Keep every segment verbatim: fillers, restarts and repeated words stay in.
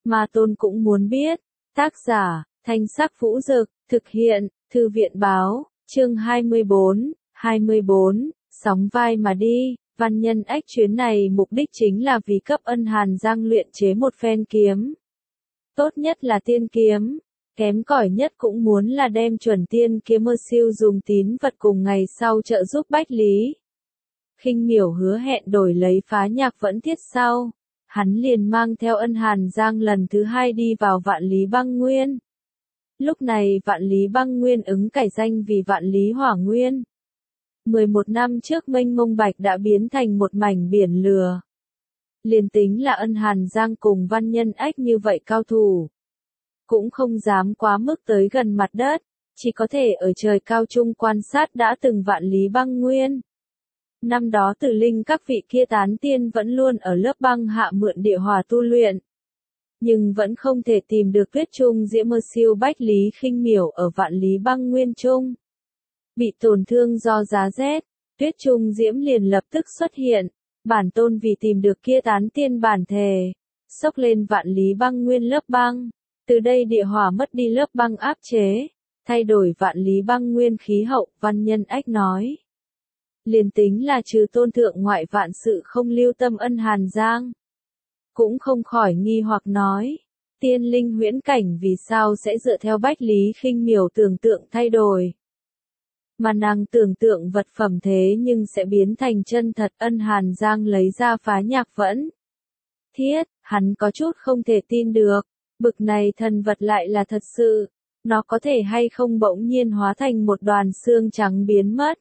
Ma Tôn cũng muốn biết. Tác giả, Thanh Sắc Vũ Dực, thực hiện, Thư viện Báo, chương hai mươi bốn, hai mươi bốn, sóng vai mà đi. Văn Nhân Ách chuyến này mục đích chính là vì cấp Ân Hàn Giang luyện chế một phen kiếm. Tốt nhất là tiên kiếm, kém cỏi nhất cũng muốn là đem chuẩn tiên kiếm mơ siêu dùng tín vật cùng ngày sau trợ giúp Bách Lý. Khinh Miểu hứa hẹn đổi lấy Phá Nhạc Vẫn Thiết sau, hắn liền mang theo Ân Hàn Giang lần thứ hai đi vào Vạn Lý Băng Nguyên. Lúc này Vạn Lý Băng Nguyên ứng cải danh vì Vạn Lý Hỏa Nguyên. mười một năm trước mênh mông bạch đã biến thành một mảnh biển lửa. Liền tính là Ân Hàn Giang cùng Văn Nhân Ách như vậy cao thủ, cũng không dám quá mức tới gần mặt đất, chỉ có thể ở trời cao trung quan sát đã từng Vạn Lý Băng Nguyên. Năm đó Tử Linh các vị kia tán tiên vẫn luôn ở lớp băng hạ mượn địa hỏa tu luyện, nhưng vẫn không thể tìm được Tuyết Trung Diễm mơ siêu Bách Lý Khinh Miểu ở Vạn Lý Băng Nguyên trung. Bị tổn thương do giá rét, Tuyết Trung Diễm liền lập tức xuất hiện, bản tôn vì tìm được kia tán tiên bản thể, xốc lên Vạn Lý Băng Nguyên lớp băng, từ đây địa hỏa mất đi lớp băng áp chế, thay đổi Vạn Lý Băng Nguyên khí hậu. Văn Nhân Ách nói, liền tính là trừ tôn thượng ngoại vạn sự không lưu tâm Ân Hàn Giang, cũng không khỏi nghi hoặc nói, tiên linh huyễn cảnh vì sao sẽ dựa theo Bách Lý Khinh Miểu tưởng tượng thay đổi. Mà nàng tưởng tượng vật phẩm thế nhưng sẽ biến thành chân thật. Ân Hàn Giang lấy ra Phá Nhạc Vẫn Thiết, hắn có chút không thể tin được, bực này thần vật lại là thật sự, nó có thể hay không bỗng nhiên hóa thành một đoàn xương trắng biến mất.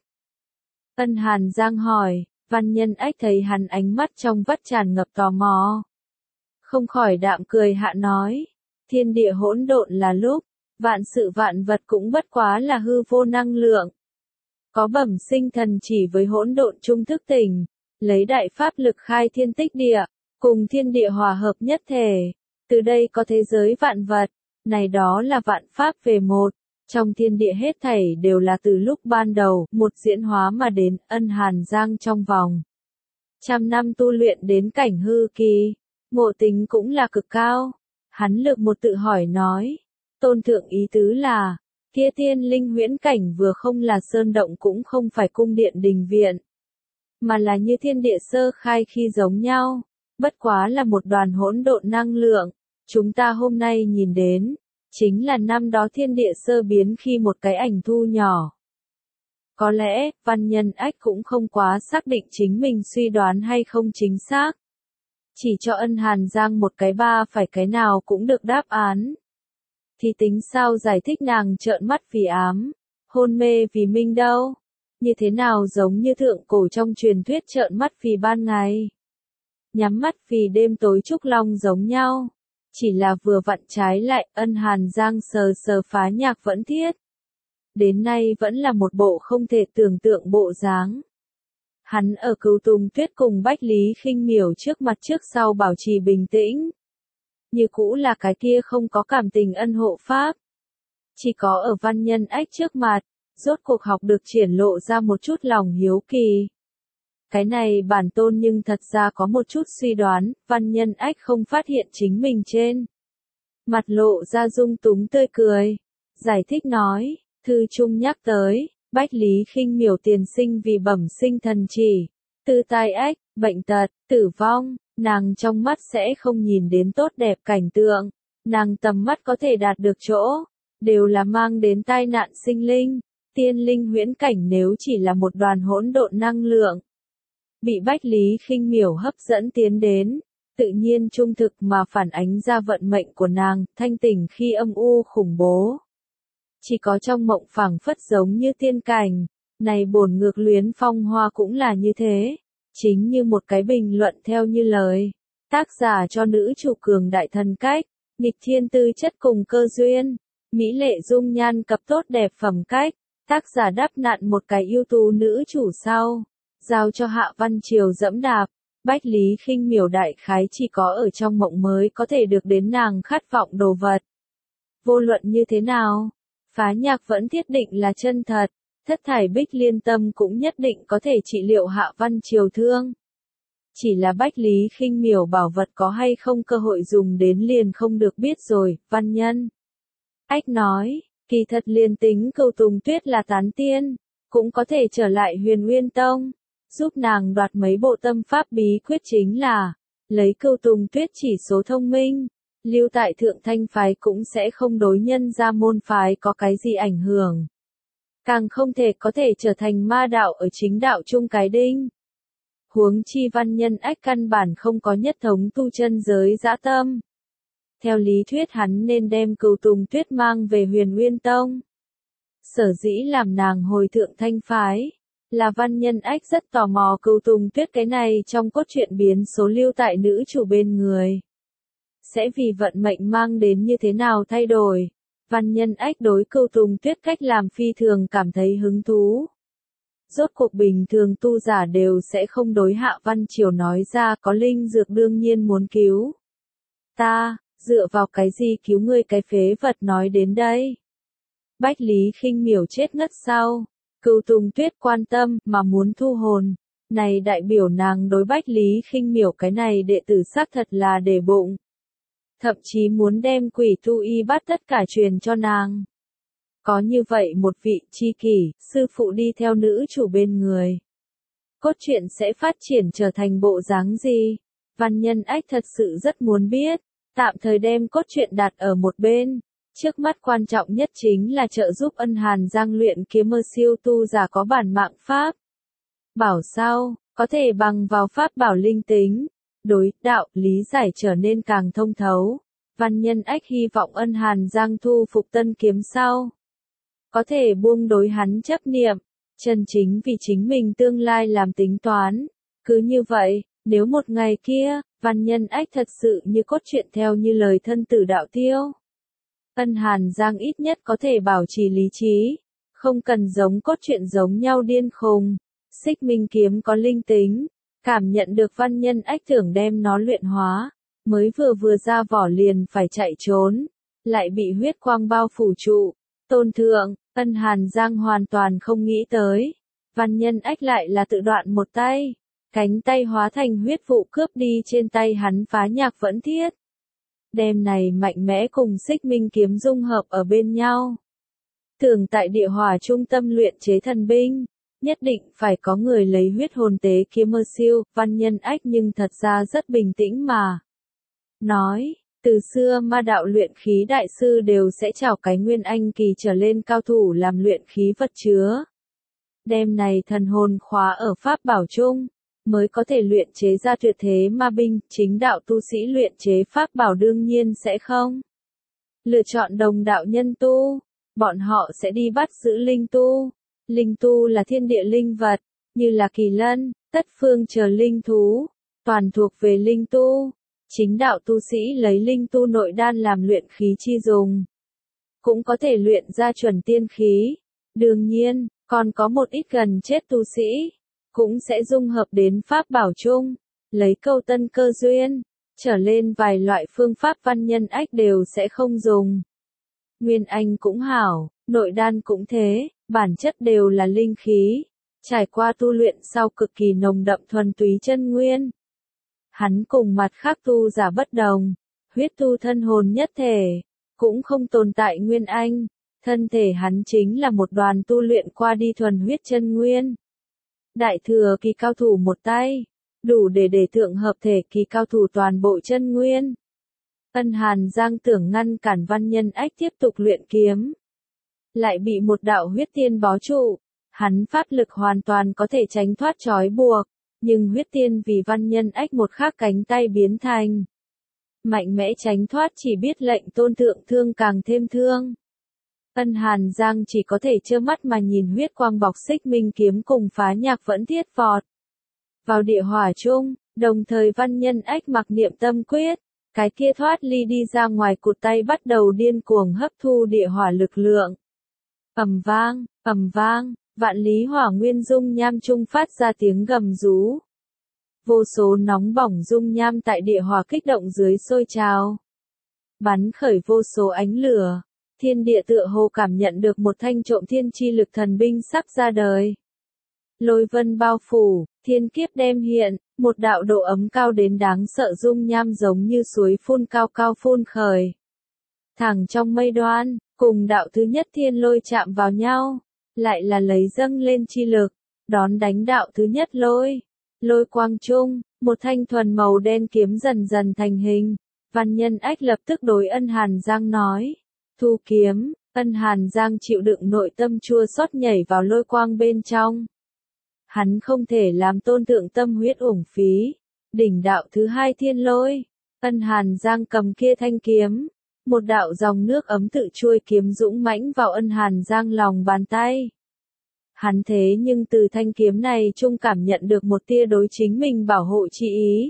Ân Hàn Giang hỏi, Văn Nhân Ách thấy hắn ánh mắt trong vắt tràn ngập tò mò, không khỏi đạm cười hạ nói, thiên địa hỗn độn là lúc, vạn sự vạn vật cũng bất quá là hư vô năng lượng. Có bẩm sinh thần chỉ với hỗn độn chung thức tỉnh, lấy đại pháp lực khai thiên tích địa, cùng thiên địa hòa hợp nhất thể, từ đây có thế giới vạn vật, này đó là vạn pháp về một, trong thiên địa hết thảy đều là từ lúc ban đầu, một diễn hóa mà đến. Ân Hàn Giang trong vòng trăm năm tu luyện đến cảnh hư kỳ, ngộ tính cũng là cực cao, hắn lược một tự hỏi nói, tôn thượng ý tứ là, kia tiên linh huyễn cảnh vừa không là sơn động cũng không phải cung điện đình viện, mà là như thiên địa sơ khai khi giống nhau, bất quá là một đoàn hỗn độn năng lượng, chúng ta hôm nay nhìn đến, chính là năm đó thiên địa sơ biến khi một cái ảnh thu nhỏ. Có lẽ, Văn Nhân Ách cũng không quá xác định chính mình suy đoán hay không chính xác. Chỉ cho Ân Hàn Giang một cái ba phải cái nào cũng được đáp án. Thì tính sao giải thích nàng trợn mắt vì ám, hôn mê vì minh đâu? Như thế nào giống như thượng cổ trong truyền thuyết trợn mắt vì ban ngày, nhắm mắt vì đêm tối trúc long giống nhau. Chỉ là vừa vặn trái lại. Ân Hàn Giang sờ sờ Phá Nhạc Vẫn Thiết, đến nay vẫn là một bộ không thể tưởng tượng bộ dáng. Hắn ở Cửu Tùng Tuyết cùng Bách Lý Khinh Miểu trước mặt trước sau bảo trì bình tĩnh, như cũ là cái kia không có cảm tình ân hộ pháp. Chỉ có ở Văn Nhân Ách trước mặt, rốt cuộc học được triển lộ ra một chút lòng hiếu kỳ. Cái này bản tôn nhưng thật ra có một chút suy đoán. Văn Nhân Ách không phát hiện chính mình trên mặt lộ ra dung túng tươi cười, giải thích nói, thư trung nhắc tới, Bách Lý Khinh Miểu tiền sinh vì bẩm sinh thần chỉ, tư tai ách, bệnh tật, tử vong, nàng trong mắt sẽ không nhìn đến tốt đẹp cảnh tượng, nàng tầm mắt có thể đạt được chỗ, đều là mang đến tai nạn sinh linh. Tiên linh huyễn cảnh nếu chỉ là một đoàn hỗn độn năng lượng, bị Bách Lý Khinh Miểu hấp dẫn tiến đến, tự nhiên trung thực mà phản ánh ra vận mệnh của nàng, thanh tỉnh khi âm u khủng bố. Chỉ có trong mộng phảng phất giống như tiên cảnh, này bổn ngược Luyến Phong Hoa cũng là như thế, chính như một cái bình luận theo như lời, tác giả cho nữ chủ cường đại thần cách, nghịch thiên tư chất cùng cơ duyên, mỹ lệ dung nhan cặp tốt đẹp phẩm cách, tác giả đắp nặn một cái ưu tú nữ chủ sau, giao cho Hạ Văn Triều dẫm đạp. Bách Lý Khinh Miểu đại khái chỉ có ở trong mộng mới có thể được đến nàng khát vọng đồ vật. Vô luận như thế nào, Phá Nhạc Vẫn Thiết định là chân thật, thất thải bích liên tâm cũng nhất định có thể trị liệu Hạ Văn Triều thương. Chỉ là Bách Lý Khinh Miểu bảo vật có hay không cơ hội dùng đến liền không được biết rồi, văn nhân. Ách nói, kỳ thật liền tính Cửu Tùng Tuyết là tán tiên, cũng có thể trở lại Huyền Nguyên Tông, giúp nàng đoạt mấy bộ tâm pháp bí quyết chính là, lấy Cửu Tùng Tuyết chỉ số thông minh, lưu tại Thượng Thanh phái cũng sẽ không đối nhân ra môn phái có cái gì ảnh hưởng. Càng không thể có thể trở thành ma đạo ở chính đạo chung cái đinh. Huống chi văn nhân ách căn bản không có nhất thống tu chân giới dã tâm. Theo lý thuyết hắn nên đem Cửu Tùng Tuyết mang về Huyền Nguyên Tông. Sở dĩ làm nàng hồi Thượng Thanh phái, là văn nhân ách rất tò mò Cửu Tùng Tuyết cái này trong cốt truyện biến số lưu tại nữ chủ bên người. Sẽ vì vận mệnh mang đến như thế nào thay đổi. Văn nhân ách đối Cửu Tùng Tuyết cách làm phi thường cảm thấy hứng thú. Rốt cuộc bình thường tu giả đều sẽ không đối Hạ Văn Triều nói ra có linh dược đương nhiên muốn cứu. Ta, dựa vào cái gì cứu ngươi cái phế vật nói đến đây. Bách Lý Khinh Miểu chết ngất sau. Cửu Tùng Tuyết quan tâm mà muốn thu hồn. Này đại biểu nàng đối Bách Lý Khinh Miểu cái này đệ tử xác thật là để bụng. Thậm chí muốn đem quỷ tu y bắt tất cả truyền cho nàng. Có như vậy một vị tri kỷ, sư phụ đi theo nữ chủ bên người. Cốt truyện sẽ phát triển trở thành bộ dáng gì? Văn nhân ách thật sự rất muốn biết, tạm thời đem cốt truyện đặt ở một bên. Trước mắt quan trọng nhất chính là trợ giúp Ân Hàn Giang luyện kiếm mơ siêu tu giả có bản mạng pháp. Bảo sao, có thể bằng vào pháp bảo linh tính. Đối, đạo, lý giải trở nên càng thông thấu. Văn nhân ách hy vọng Ân Hàn Giang thu phục tân kiếm sau. Có thể buông đối hắn chấp niệm, chân chính vì chính mình tương lai làm tính toán. Cứ như vậy, nếu một ngày kia, văn nhân ách thật sự như cốt truyện theo như lời thân tử đạo tiêu. Ân Hàn Giang ít nhất có thể bảo trì lý trí, không cần giống cốt truyện giống nhau điên khùng. Xích Minh kiếm có linh tính, cảm nhận được văn nhân ách tưởng đem nó luyện hóa, mới vừa vừa ra vỏ liền phải chạy trốn, lại bị huyết quang bao phủ trụ. Tôn thượng, Ân Hàn Giang hoàn toàn không nghĩ tới, văn nhân ách lại là tự đoạn một tay, cánh tay hóa thành huyết vụ cướp đi trên tay hắn phá nhạc vẫn thiết. Đem này mạnh mẽ cùng Xích Minh kiếm dung hợp ở bên nhau. Tưởng tại địa hỏa trung tâm luyện chế thần binh, nhất định phải có người lấy huyết hồn tế kiếm mơ siêu, văn nhân ách nhưng thật ra rất bình tĩnh mà. Nói, từ xưa ma đạo luyện khí đại sư đều sẽ chào cái nguyên anh kỳ trở lên cao thủ làm luyện khí vật chứa. Đem này thần hồn khóa ở pháp bảo chung, mới có thể luyện chế ra tuyệt thế ma binh, chính đạo tu sĩ luyện chế pháp bảo đương nhiên sẽ không. Lựa chọn đồng đạo nhân tu, bọn họ sẽ đi bắt giữ linh tu. Linh tu là thiên địa linh vật, như là kỳ lân, tất phương chờ linh thú, toàn thuộc về linh tu. Chính đạo tu sĩ lấy linh tu nội đan làm luyện khí chi dùng. Cũng có thể luyện ra chuẩn tiên khí. Đương nhiên, còn có một ít gần chết tu sĩ, cũng sẽ dung hợp đến pháp bảo chung, lấy câu tân cơ duyên, trở lên vài loại phương pháp văn nhân ách đều sẽ không dùng. Nguyên anh cũng hảo, nội đan cũng thế, bản chất đều là linh khí, trải qua tu luyện sau cực kỳ nồng đậm thuần túy chân nguyên. Hắn cùng mặt khác tu giả bất đồng, huyết tu thân hồn nhất thể, cũng không tồn tại nguyên anh, thân thể hắn chính là một đoàn tu luyện qua đi thuần huyết chân nguyên. Đại thừa kỳ cao thủ một tay, đủ để để thượng hợp thể kỳ cao thủ toàn bộ chân nguyên. Ân Hàn Giang tưởng ngăn cản văn nhân ách tiếp tục luyện kiếm, lại bị một đạo huyết tiên bó trụ, hắn pháp lực hoàn toàn có thể tránh thoát trói buộc, nhưng huyết tiên vì văn nhân ách một khắc cánh tay biến thành mạnh mẽ tránh thoát chỉ biết lệnh tôn thượng thương càng thêm thương. Ân Hàn Giang chỉ có thể trơ mắt mà nhìn huyết quang bọc Xích Minh kiếm cùng phá nhạc vẫn thiết vọt vào địa hỏa chung, đồng thời văn nhân ách mặc niệm tâm quyết, cái kia thoát ly đi ra ngoài cụt tay bắt đầu điên cuồng hấp thu địa hỏa lực lượng. Ầm vang, ầm vang, vạn lý hỏa nguyên dung nham trung phát ra tiếng gầm rú. Vô số nóng bỏng dung nham tại địa hỏa kích động dưới sôi trào, bắn khởi vô số ánh lửa. Thiên địa tựa hồ cảm nhận được một thanh trộm thiên chi lực thần binh sắp ra đời. lôi vân bao phủ, thiên kiếp đem hiện, một đạo độ ấm cao đến đáng sợ dung nham giống như suối phun cao cao phun khởi. Thẳng trong mây đoan, cùng đạo thứ nhất thiên lôi chạm vào nhau, lại là lấy dâng lên chi lực, đón đánh đạo thứ nhất lôi. Lôi quang trung, một thanh thuần màu đen kiếm dần dần thành hình, Văn Nhân Ách lập tức đối Ân Hàn Giang nói, thu kiếm. Ân Hàn Giang chịu đựng nội tâm chua xót nhảy vào lôi quang bên trong. Hắn không thể làm tôn thượng tâm huyết uổng phí. Đỉnh đạo thứ hai thiên lôi. Ân Hàn Giang cầm kia thanh kiếm. Một đạo dòng nước ấm tự trôi kiếm dũng mãnh vào Ân Hàn Giang lòng bàn tay. Hắn thế nhưng từ thanh kiếm này trung cảm nhận được một tia đối chính mình bảo hộ chi ý.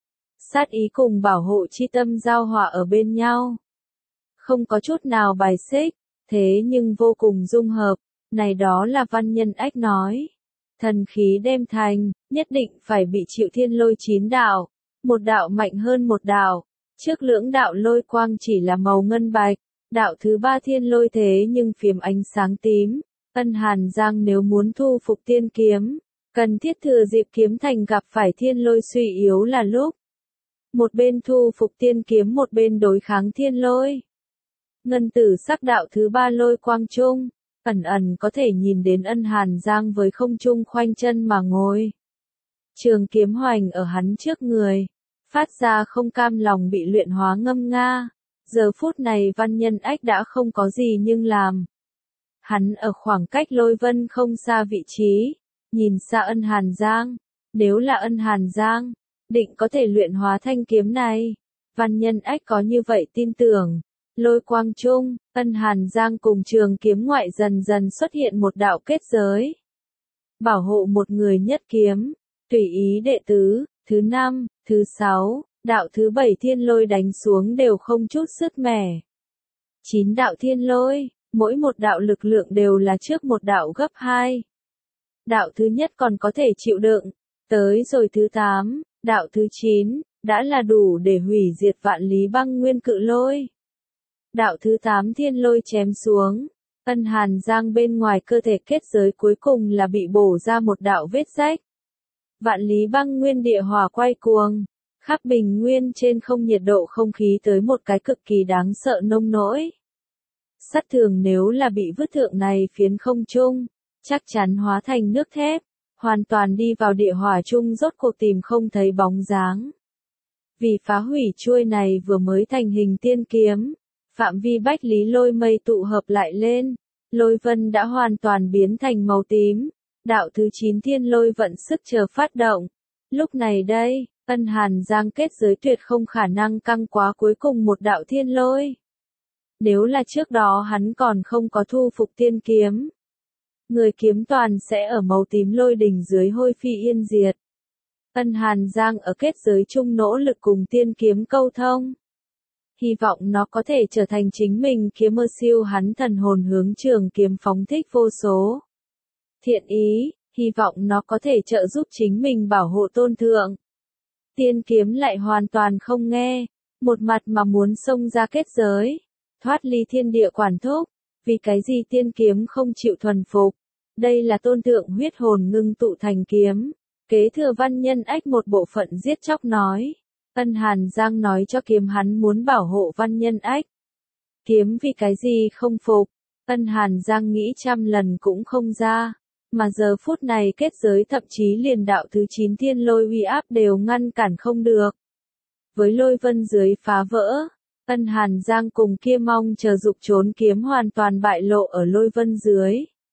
Sát ý cùng bảo hộ chi tâm giao hòa ở bên nhau. Không có chút nào bài xích. Thế nhưng vô cùng dung hợp, này đó là Văn Nhân Ách nói. Thần khí đem thành, nhất định phải bị chịu thiên lôi chín đạo, một đạo mạnh hơn một đạo, trước lưỡng đạo lôi quang chỉ là màu ngân bạch, đạo thứ ba thiên lôi thế nhưng phiếm ánh sáng tím. Ân Hàn Giang nếu muốn thu phục tiên kiếm, cần thiết thừa dịp kiếm thành gặp phải thiên lôi suy yếu là lúc. Một bên thu phục tiên kiếm một bên đối kháng thiên lôi. Ngân tử sắc đạo thứ ba lôi quang trung, ẩn ẩn có thể nhìn đến Ân Hàn Giang với không trung khoanh chân mà ngồi. Trường kiếm hoành ở hắn trước người, phát ra không cam lòng bị luyện hóa ngâm nga. Giờ phút này Văn Nhân Ách đã không có gì nhưng làm. Hắn ở khoảng cách lôi vân không xa vị trí, nhìn xa Ân Hàn Giang. Nếu là Ân Hàn Giang, định có thể luyện hóa thanh kiếm này. Văn Nhân Ách có như vậy tin tưởng. Lôi quang trung, Ân Hàn Giang cùng trường kiếm ngoại dần dần xuất hiện một đạo kết giới. Bảo hộ một người nhất kiếm, tùy ý đệ tứ, thứ năm, thứ sáu, đạo thứ bảy thiên lôi đánh xuống đều không chút sức mẻ. Chín đạo thiên lôi, mỗi một đạo lực lượng đều là trước một đạo gấp hai. Đạo thứ nhất còn có thể chịu đựng, tới rồi thứ tám, đạo thứ chín, đã là đủ để hủy diệt vạn lý băng nguyên cự lôi. Đạo thứ tám thiên lôi chém xuống, Ân Hàn Giang bên ngoài cơ thể kết giới cuối cùng là bị bổ ra một đạo vết rách. Vạn lý băng nguyên địa hỏa quay cuồng, khắp bình nguyên trên không nhiệt độ không khí tới một cái cực kỳ đáng sợ nông nỗi. Sắt thường nếu là bị vứt thượng này phiến không trung, chắc chắn hóa thành nước thép, hoàn toàn đi vào địa hỏa chung rốt cuộc tìm không thấy bóng dáng. Vì phá hủy chuôi này vừa mới thành hình tiên kiếm. Phạm vi bách lý lôi mây tụ hợp lại lên, lôi vân đã hoàn toàn biến thành màu tím, đạo thứ chín thiên lôi vận sức chờ phát động. Lúc này đây, Ân Hàn Giang kết giới tuyệt không khả năng căng quá cuối cùng một đạo thiên lôi. Nếu là trước đó hắn còn không có thu phục tiên kiếm, người kiếm toàn sẽ ở màu tím lôi đỉnh dưới hôi phi yên diệt. Ân Hàn Giang ở kết giới chung nỗ lực cùng tiên kiếm câu thông. Hy vọng nó có thể trở thành chính mình kiếm mơ siêu hắn thần hồn hướng trường kiếm phóng thích vô số. Thiện ý, hy vọng nó có thể trợ giúp chính mình bảo hộ tôn thượng. Tiên kiếm lại hoàn toàn không nghe, một mặt mà muốn xông ra kết giới, thoát ly thiên địa quản thúc, vì cái gì tiên kiếm không chịu thuần phục. Đây là tôn thượng huyết hồn ngưng tụ thành kiếm, kế thừa Văn Nhân Ách một bộ phận giết chóc nói. Ân Hàn Giang nói cho kiếm hắn muốn bảo hộ Văn Nhân Ách. Kiếm vì cái gì không phục, Ân Hàn Giang nghĩ trăm lần cũng không ra, mà giờ phút này kết giới thậm chí liền đạo thứ chín thiên lôi uy áp đều ngăn cản không được. Với lôi vân dưới phá vỡ, Ân Hàn Giang cùng kia mong chờ dục trốn kiếm hoàn toàn bại lộ ở lôi vân dưới.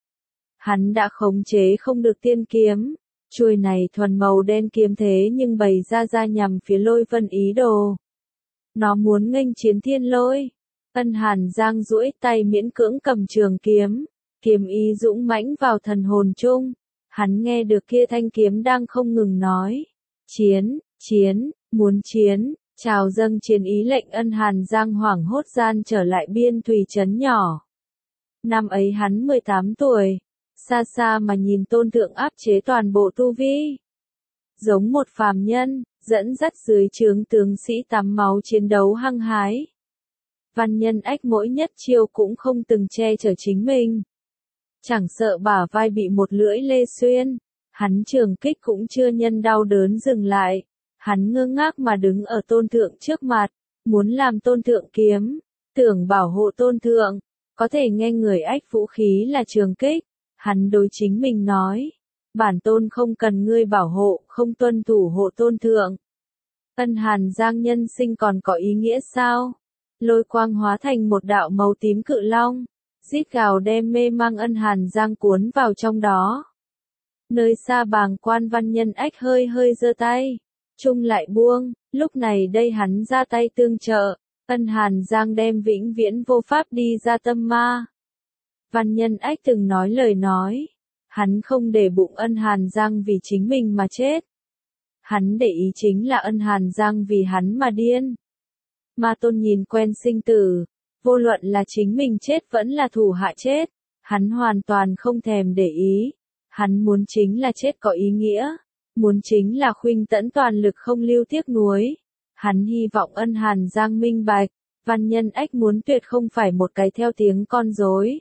Hắn đã khống chế không được tiên kiếm. Chuôi này thuần màu đen kiếm thế nhưng bày ra ra nhằm phía lôi vân ý đồ. Nó muốn nghênh chiến thiên lôi. Ân Hàn Giang duỗi tay miễn cưỡng cầm trường kiếm. Kiếm ý dũng mãnh vào thần hồn chung. Hắn nghe được kia thanh kiếm đang không ngừng nói. Chiến, chiến, muốn chiến, chào dâng chiến ý lệnh Ân Hàn Giang hoảng hốt gian trở lại biên thùy trấn nhỏ. Năm ấy hắn mười tám tuổi. Xa xa mà nhìn tôn thượng áp chế toàn bộ tu vi. Giống một phàm nhân, dẫn dắt dưới trướng tướng sĩ tắm máu chiến đấu hăng hái. Văn Nhân Ách mỗi nhất chiêu cũng không từng che chở chính mình. Chẳng sợ bả vai bị một lưỡi lê xuyên, Hắn trường kích cũng chưa nhân đau đớn dừng lại. Hắn ngơ ngác mà đứng ở tôn thượng trước mặt, muốn làm tôn thượng kiếm, tưởng bảo hộ tôn thượng, có thể nghe người ách vũ khí là trường kích. Hắn đối chính mình nói, bản tôn không cần ngươi bảo hộ, không tuân thủ hộ tôn thượng. Ân Hàn Giang nhân sinh còn có ý nghĩa sao? Lôi quang hóa thành một đạo màu tím cự long, rít gào đem mê mang Ân Hàn Giang cuốn vào trong đó. Nơi xa bàng quan văn nhân ách hơi hơi giơ tay, trung lại buông, lúc này đây hắn ra tay tương trợ, Ân Hàn Giang đem vĩnh viễn vô pháp đi ra tâm ma. Văn nhân ách từng nói lời nói, hắn không để bụng Ân Hàn Giang vì chính mình mà chết. Hắn để ý chính là Ân Hàn Giang vì hắn mà điên. Ma Tôn nhìn quen sinh tử, vô luận là chính mình chết vẫn là thủ hạ chết, hắn hoàn toàn không thèm để ý. Hắn muốn chính là chết có ý nghĩa, muốn chính là khuynh tẫn toàn lực không lưu tiếc nuối. Hắn hy vọng Ân Hàn Giang minh bạch, văn nhân ách muốn tuyệt không phải một cái theo tiếng con rối,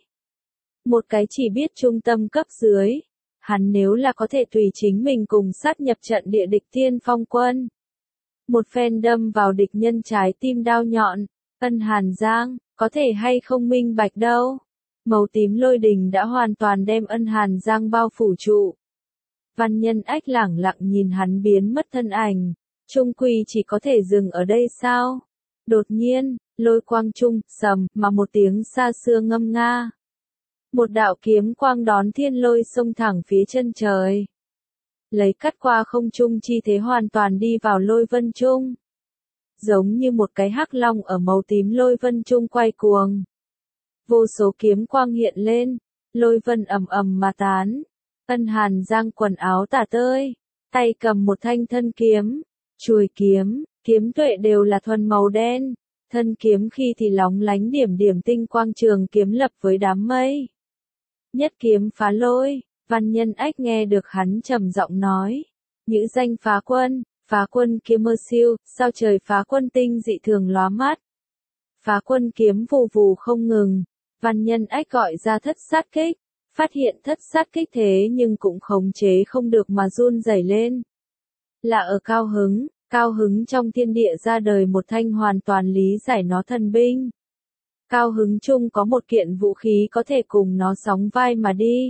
một cái chỉ biết trung tâm cấp dưới. Hắn nếu là có thể tùy chính mình cùng sát nhập trận địa địch tiên phong quân, một phen đâm vào địch nhân trái tim đao nhọn, Ân Hàn Giang, có thể hay không minh bạch đâu. Màu tím lôi đình đã hoàn toàn đem Ân Hàn Giang bao phủ trụ. Văn nhân ách lẳng lặng nhìn hắn biến mất thân ảnh, trung quy chỉ có thể dừng ở đây sao? Đột nhiên, lôi quang trung, sầm, mà một tiếng xa xưa ngâm nga. Một đạo kiếm quang đón thiên lôi xông thẳng phía chân trời. Lấy cắt qua không trung chi thế hoàn toàn đi vào lôi vân trung. Giống như một cái hắc long ở màu tím lôi vân trung quay cuồng. Vô số kiếm quang hiện lên, lôi vân ầm ầm mà tán. Ân Hàn Giang quần áo tả tơi, tay cầm một thanh thân kiếm, chuôi kiếm, kiếm tuệ đều là thuần màu đen. Thân kiếm khi thì lóng lánh điểm điểm tinh quang trường kiếm lập với đám mây. Nhất kiếm phá lôi, văn nhân ách nghe được hắn trầm giọng nói. Nhữ danh phá quân, phá quân kiếm mơ siêu, sao trời phá quân tinh dị thường lóa mắt. Phá quân kiếm vù vù không ngừng, văn nhân ách gọi ra thất sát kích, phát hiện thất sát kích thế nhưng cũng khống chế không được mà run rẩy lên. Là ở cao hứng, cao hứng trong thiên địa ra đời một thanh hoàn toàn lý giải nó thần binh. Cao hứng chung có một kiện vũ khí có thể cùng nó sóng vai mà đi.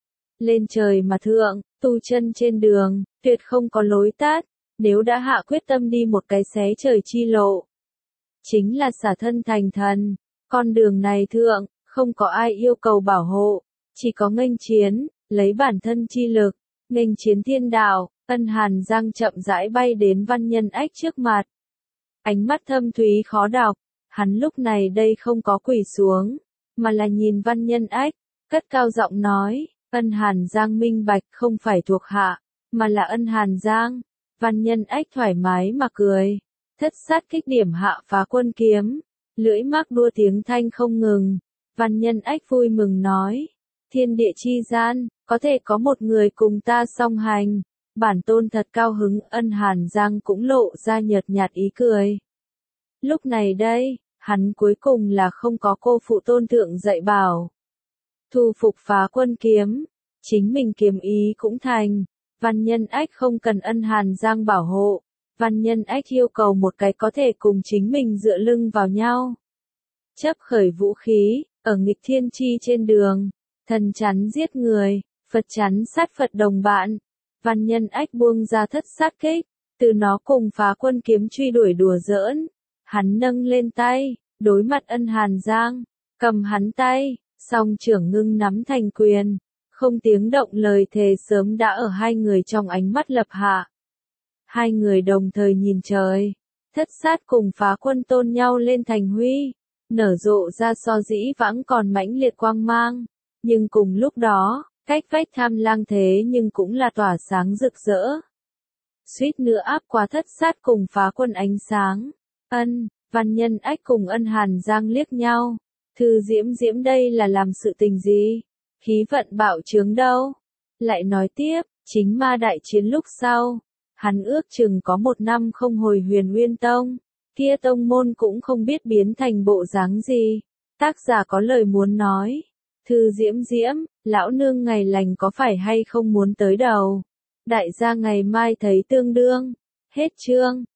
Lên trời mà thượng, tu chân trên đường, tuyệt không có lối tắt, nếu đã hạ quyết tâm đi một cái xé trời chi lộ. Chính là xả thân thành thần, con đường này thượng, không có ai yêu cầu bảo hộ, chỉ có nghênh chiến, lấy bản thân chi lực, nghênh chiến thiên đạo. Ân Hàn Giang chậm rãi bay đến văn nhân ách trước mặt. Ánh mắt thâm thúy khó đọc, hắn lúc này đây không có quỳ xuống, mà là nhìn văn nhân ách, cất cao giọng nói, Ân Hàn Giang minh bạch không phải thuộc hạ, mà là Ân Hàn Giang. Văn nhân ách thoải mái mà cười, thất sát kích điểm hạ phá quân kiếm, lưỡi mác đua tiếng thanh không ngừng. Văn nhân ách vui mừng nói, thiên địa chi gian, có thể có một người cùng ta song hành. Bản tôn thật cao hứng. Ân Hàn Giang cũng lộ ra nhợt nhạt ý cười. Lúc này đây, hắn cuối cùng là không có cô phụ tôn thượng dạy bảo. Thu phục phá quân kiếm, chính mình kiếm ý cũng thành. Văn nhân ách không cần Ân Hàn Giang bảo hộ. Văn nhân ách yêu cầu một cái có thể cùng chính mình dựa lưng vào nhau. Chấp khởi vũ khí, ở nghịch thiên chi trên đường, thần chắn giết người, Phật chắn sát Phật đồng bạn. Văn nhân ách buông ra thất sát kích, từ nó cùng phá quân kiếm truy đuổi đùa giỡn. Hắn nâng lên tay, đối mặt Ân Hàn Giang, cầm hắn tay, song trưởng ngưng nắm thành quyền, không tiếng động lời thề sớm đã ở hai người trong ánh mắt lập hạ. Hai người đồng thời nhìn trời, thất sát cùng phá quân tôn nhau lên thành huy, nở rộ ra so dĩ vãng còn mãnh liệt quang mang, nhưng cùng lúc đó, cách vách tham lang thế nhưng cũng là tỏa sáng rực rỡ. Suýt nữa áp qua thất sát cùng phá quân ánh sáng. Ân, văn nhân ách cùng Ân Hàn Giang liếc nhau. Thư Diễm Diễm đây là làm sự tình gì? Khí vận bạo trướng đâu? Lại nói tiếp, chính ma đại chiến lúc sau. Hắn ước chừng có một năm không hồi Huyền Nguyên Tông. Kia tông môn cũng không biết biến thành bộ dáng gì. Tác giả có lời muốn nói. Thư Diễm Diễm, lão nương ngày lành có phải hay không muốn tới đầu? Đại gia ngày mai thấy tương đương. Hết chương.